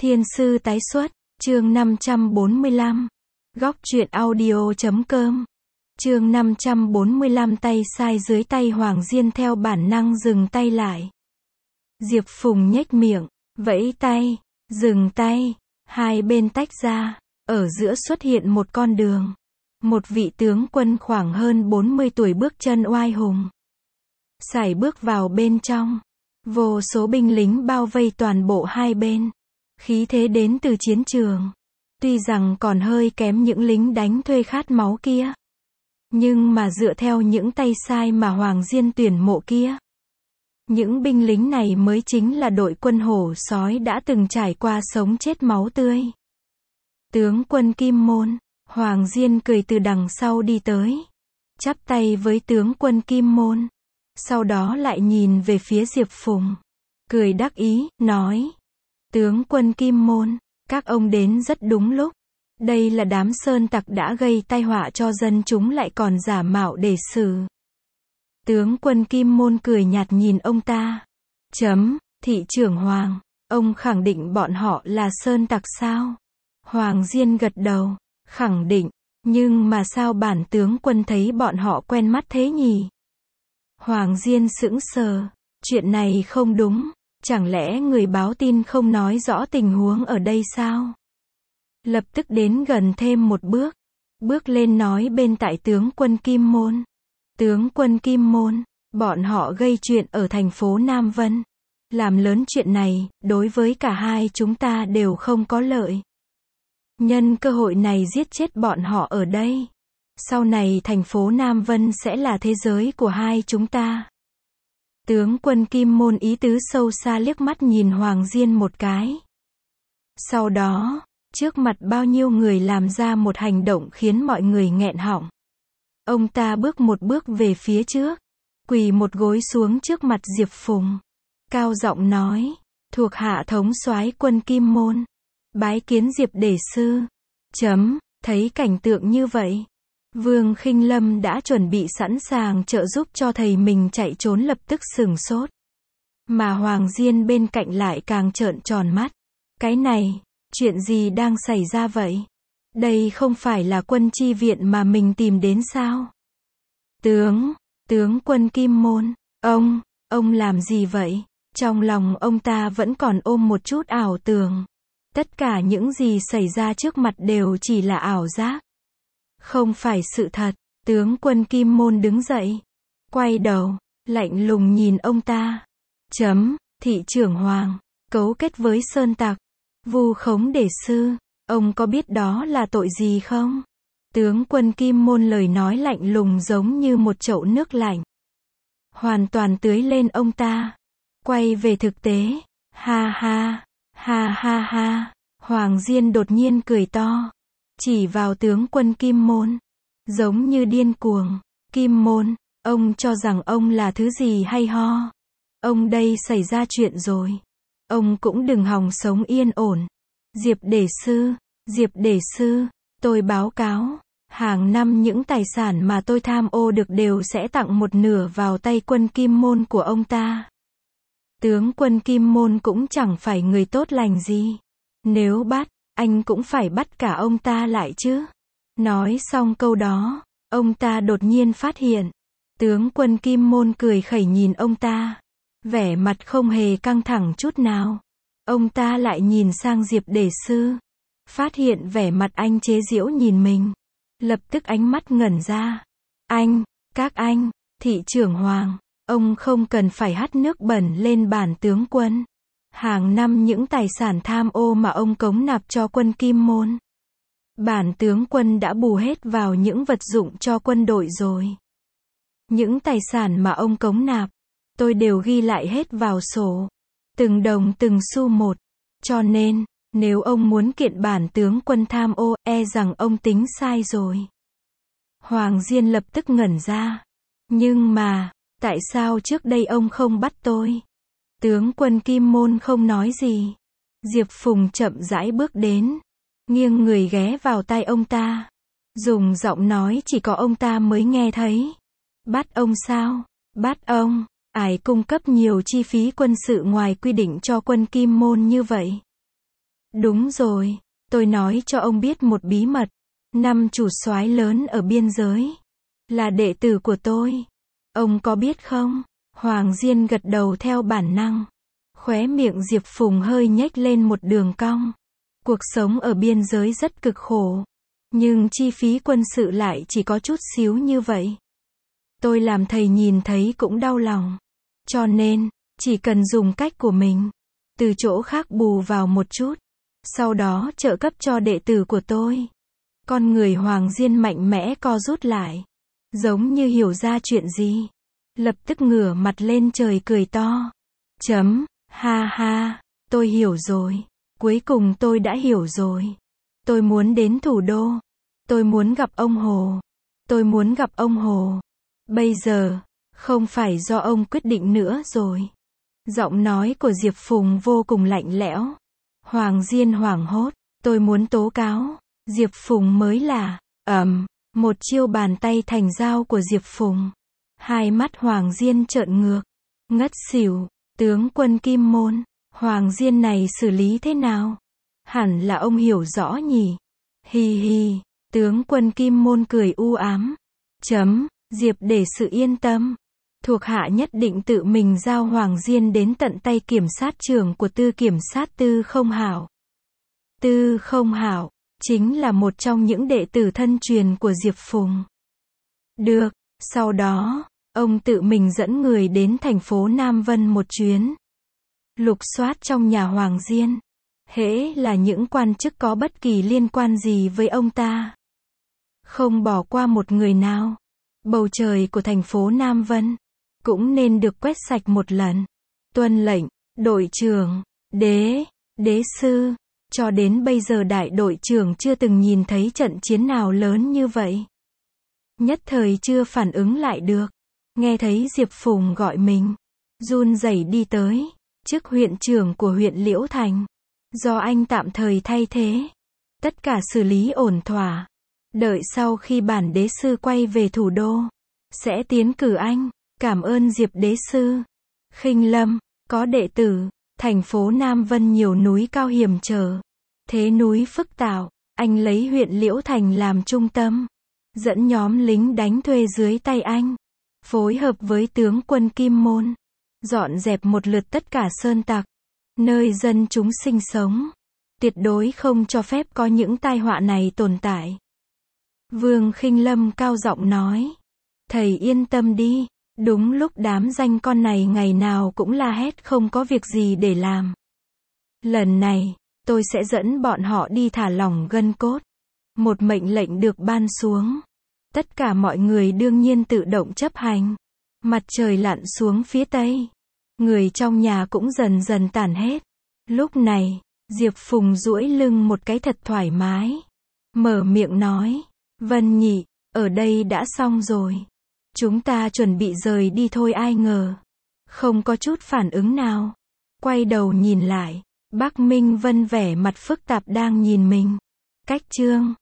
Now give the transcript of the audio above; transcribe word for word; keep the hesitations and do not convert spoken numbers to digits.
Thiên sư tái xuất, chương năm trăm bốn mươi lăm. Góc truyện audio chấm com. Chương năm trăm bốn mươi lăm tay sai dưới tay Hoàng Diên theo bản năng dừng tay lại. Diệp Phùng nhếch miệng, vẫy tay, dừng tay, hai bên tách ra, ở giữa xuất hiện một con đường. Một vị tướng quân khoảng hơn bốn mươi tuổi bước chân oai hùng. Sải bước vào bên trong. Vô số binh lính bao vây toàn bộ hai bên. Khí thế đến từ chiến trường. Tuy rằng còn hơi kém những lính đánh thuê khát máu kia. Nhưng mà dựa theo những tay sai mà Hoàng Diên tuyển mộ kia. Những binh lính này mới chính là đội quân hổ sói đã từng trải qua sống chết máu tươi. Tướng quân Kim Môn, Hoàng Diên cười từ đằng sau đi tới. Chắp tay với tướng quân Kim Môn. Sau đó lại nhìn về phía Diệp Phùng. Cười đắc ý, nói. Tướng quân Kim Môn, các ông đến rất đúng lúc. Đây là đám sơn tặc đã gây tai họa cho dân chúng lại còn giả mạo để xử. Tướng quân Kim Môn cười nhạt nhìn ông ta. Chấm, thị trưởng Hoàng, ông khẳng định bọn họ là sơn tặc sao? Hoàng Diên gật đầu, khẳng định, nhưng mà sao bản tướng quân thấy bọn họ quen mắt thế nhỉ? Hoàng Diên sững sờ, chuyện này không đúng, chẳng lẽ người báo tin không nói rõ tình huống ở đây sao? Lập tức đến gần thêm một bước, bước lên nói bên tại tướng quân Kim Môn. Tướng quân Kim Môn, bọn họ gây chuyện ở thành phố Nam Vân. Làm lớn chuyện này, đối với cả hai chúng ta đều không có lợi. Nhân cơ hội này giết chết bọn họ ở đây. Sau này thành phố Nam Vân sẽ là thế giới của hai chúng ta. Tướng quân Kim Môn ý tứ sâu xa liếc mắt nhìn Hoàng Diên một cái. Sau đó, trước mặt bao nhiêu người làm ra một hành động khiến mọi người nghẹn họng. Ông ta bước một bước về phía trước, quỳ một gối xuống trước mặt Diệp Phùng. Cao giọng nói, thuộc hạ thống soái quân Kim Môn. Bái kiến Diệp Đề Sư. Chấm, thấy cảnh tượng như vậy. Vương Khinh Lâm đã chuẩn bị sẵn sàng trợ giúp cho thầy mình chạy trốn lập tức sửng sốt. Mà Hoàng Diên bên cạnh lại càng trợn tròn mắt. Cái này, chuyện gì đang xảy ra vậy? Đây không phải là quân chi viện mà mình tìm đến sao? Tướng, tướng quân Kim Môn, ông, ông làm gì vậy? Trong lòng ông ta vẫn còn ôm một chút ảo tưởng. Tất cả những gì xảy ra trước mặt đều chỉ là ảo giác. Không phải sự thật. Tướng quân Kim Môn đứng dậy. Quay đầu, lạnh lùng nhìn ông ta. Chấm, thị trưởng Hoàng, cấu kết với sơn tặc. Vu khống Đề Sư. Ông có biết đó là tội gì không? Tướng quân Kim Môn lời nói lạnh lùng giống như một chậu nước lạnh. Hoàn toàn tưới lên ông ta. Quay về thực tế. Ha ha, ha ha ha. Hoàng Diên đột nhiên cười to. Chỉ vào tướng quân Kim Môn. Giống như điên cuồng. Kim Môn, ông cho rằng ông là thứ gì hay ho? Ông đây xảy ra chuyện rồi. Ông cũng đừng hòng sống yên ổn. Diệp Đề Sư, Diệp Đề Sư, tôi báo cáo. Hàng năm những tài sản mà tôi tham ô được đều sẽ tặng một nửa vào tay quân Kim Môn của ông ta. Tướng quân Kim Môn cũng chẳng phải người tốt lành gì. Nếu bắt, anh cũng phải bắt cả ông ta lại chứ. Nói xong câu đó, ông ta đột nhiên phát hiện. Tướng quân Kim Môn cười khẩy nhìn ông ta. Vẻ mặt không hề căng thẳng chút nào. Ông ta lại nhìn sang Diệp Đề Sư. Phát hiện vẻ mặt anh chế giễu nhìn mình. Lập tức ánh mắt ngẩn ra. Anh, các anh, thị trưởng Hoàng, ông không cần phải hắt nước bẩn lên bản tướng quân. Hàng năm những tài sản tham ô mà ông cống nạp cho quân Kim Môn. Bản tướng quân đã bù hết vào những vật dụng cho quân đội rồi. Những tài sản mà ông cống nạp, tôi đều ghi lại hết vào sổ. Từng đồng từng xu một. Cho nên, nếu ông muốn kiện bản tướng quân tham ô, e rằng ông tính sai rồi. Hoàng Diên lập tức ngẩn ra. Nhưng mà, tại sao trước đây ông không bắt tôi? Tướng quân Kim Môn không nói gì. Diệp Phùng chậm rãi bước đến. Nghiêng người ghé vào tai ông ta. Dùng giọng nói chỉ có ông ta mới nghe thấy. Bắt ông sao? Bắt ông? Ai cung cấp nhiều chi phí quân sự ngoài quy định cho quân Kim Môn như vậy? Đúng rồi, tôi nói cho ông biết một bí mật. Năm chủ soái lớn ở biên giới là đệ tử của tôi. Ông có biết không? Hoàng Diên gật đầu theo bản năng. Khóe miệng Diệp Phùng hơi nhếch lên một đường cong. Cuộc sống ở biên giới rất cực khổ. Nhưng chi phí quân sự lại chỉ có chút xíu như vậy. Tôi làm thầy nhìn thấy cũng đau lòng. Cho nên, chỉ cần dùng cách của mình. Từ chỗ khác bù vào một chút. Sau đó trợ cấp cho đệ tử của tôi. Con người Hoàng Diên mạnh mẽ co rút lại. Giống như hiểu ra chuyện gì. Lập tức ngửa mặt lên trời cười to. Chấm, ha ha, tôi hiểu rồi. Cuối cùng tôi đã hiểu rồi. Tôi muốn đến thủ đô. Tôi muốn gặp ông Hồ. Tôi muốn gặp ông Hồ. Bây giờ, không phải do ông quyết định nữa rồi. Giọng nói của Diệp Phùng vô cùng lạnh lẽo. Hoàng Diên hoảng hốt. Tôi muốn tố cáo. Diệp Phùng mới là, ầm, một chiêu bàn tay thành dao của Diệp Phùng. Hai mắt Hoàng Diên trợn ngược. Ngất xỉu. Tướng quân Kim Môn. Hoàng Diên này xử lý thế nào? Hẳn là ông hiểu rõ nhỉ. Hi hi. Tướng quân Kim Môn cười u ám. Chấm, Diệp để sự yên tâm. Thuộc hạ nhất định tự mình giao Hoàng Diên đến tận tay kiểm sát trưởng của Tư Kiểm sát Tư Không Hảo. Tư Không Hảo, chính là một trong những đệ tử thân truyền của Diệp Phùng. Được, sau đó, ông tự mình dẫn người đến thành phố Nam Vân một chuyến. Lục soát trong nhà Hoàng Diên. Hễ là những quan chức có bất kỳ liên quan gì với ông ta. Không bỏ qua một người nào. Bầu trời của thành phố Nam Vân cũng nên được quét sạch một lần. Tuân lệnh, đội trưởng, đế, đế sư. Cho đến bây giờ đại đội trưởng chưa từng nhìn thấy trận chiến nào lớn như vậy. Nhất thời chưa phản ứng lại được. Nghe thấy Diệp Phùng gọi mình. Run rẩy đi tới. Chức huyện trưởng của huyện Liễu Thành. Do anh tạm thời thay thế. Tất cả xử lý ổn thỏa. Đợi sau khi bản đế sư quay về thủ đô. Sẽ tiến cử anh. Cảm ơn Diệp đế sư. Khinh Lâm, có đệ tử. Thành phố Nam Vân nhiều núi cao hiểm trở. Thế núi phức tạp. Anh lấy huyện Liễu Thành làm trung tâm. Dẫn nhóm lính đánh thuê dưới tay anh. Phối hợp với tướng quân Kim Môn. Dọn dẹp một lượt tất cả sơn tặc. Nơi dân chúng sinh sống. Tuyệt đối không cho phép có những tai họa này tồn tại. Vương Khinh Lâm cao giọng nói. Thầy yên tâm đi. Đúng lúc đám danh con này ngày nào cũng la hét không có việc gì để làm. Lần này, tôi sẽ dẫn bọn họ đi thả lỏng gân cốt. Một mệnh lệnh được ban xuống. Tất cả mọi người đương nhiên tự động chấp hành. Mặt trời lặn xuống phía tây. Người trong nhà cũng dần dần tản hết. Lúc này, Diệp Phùng duỗi lưng một cái thật thoải mái. Mở miệng nói. Vân nhị, ở đây đã xong rồi. Chúng ta chuẩn bị rời đi thôi ai ngờ. Không có chút phản ứng nào. Quay đầu nhìn lại. Bắc Minh Vân vẻ mặt phức tạp đang nhìn mình. Cách chương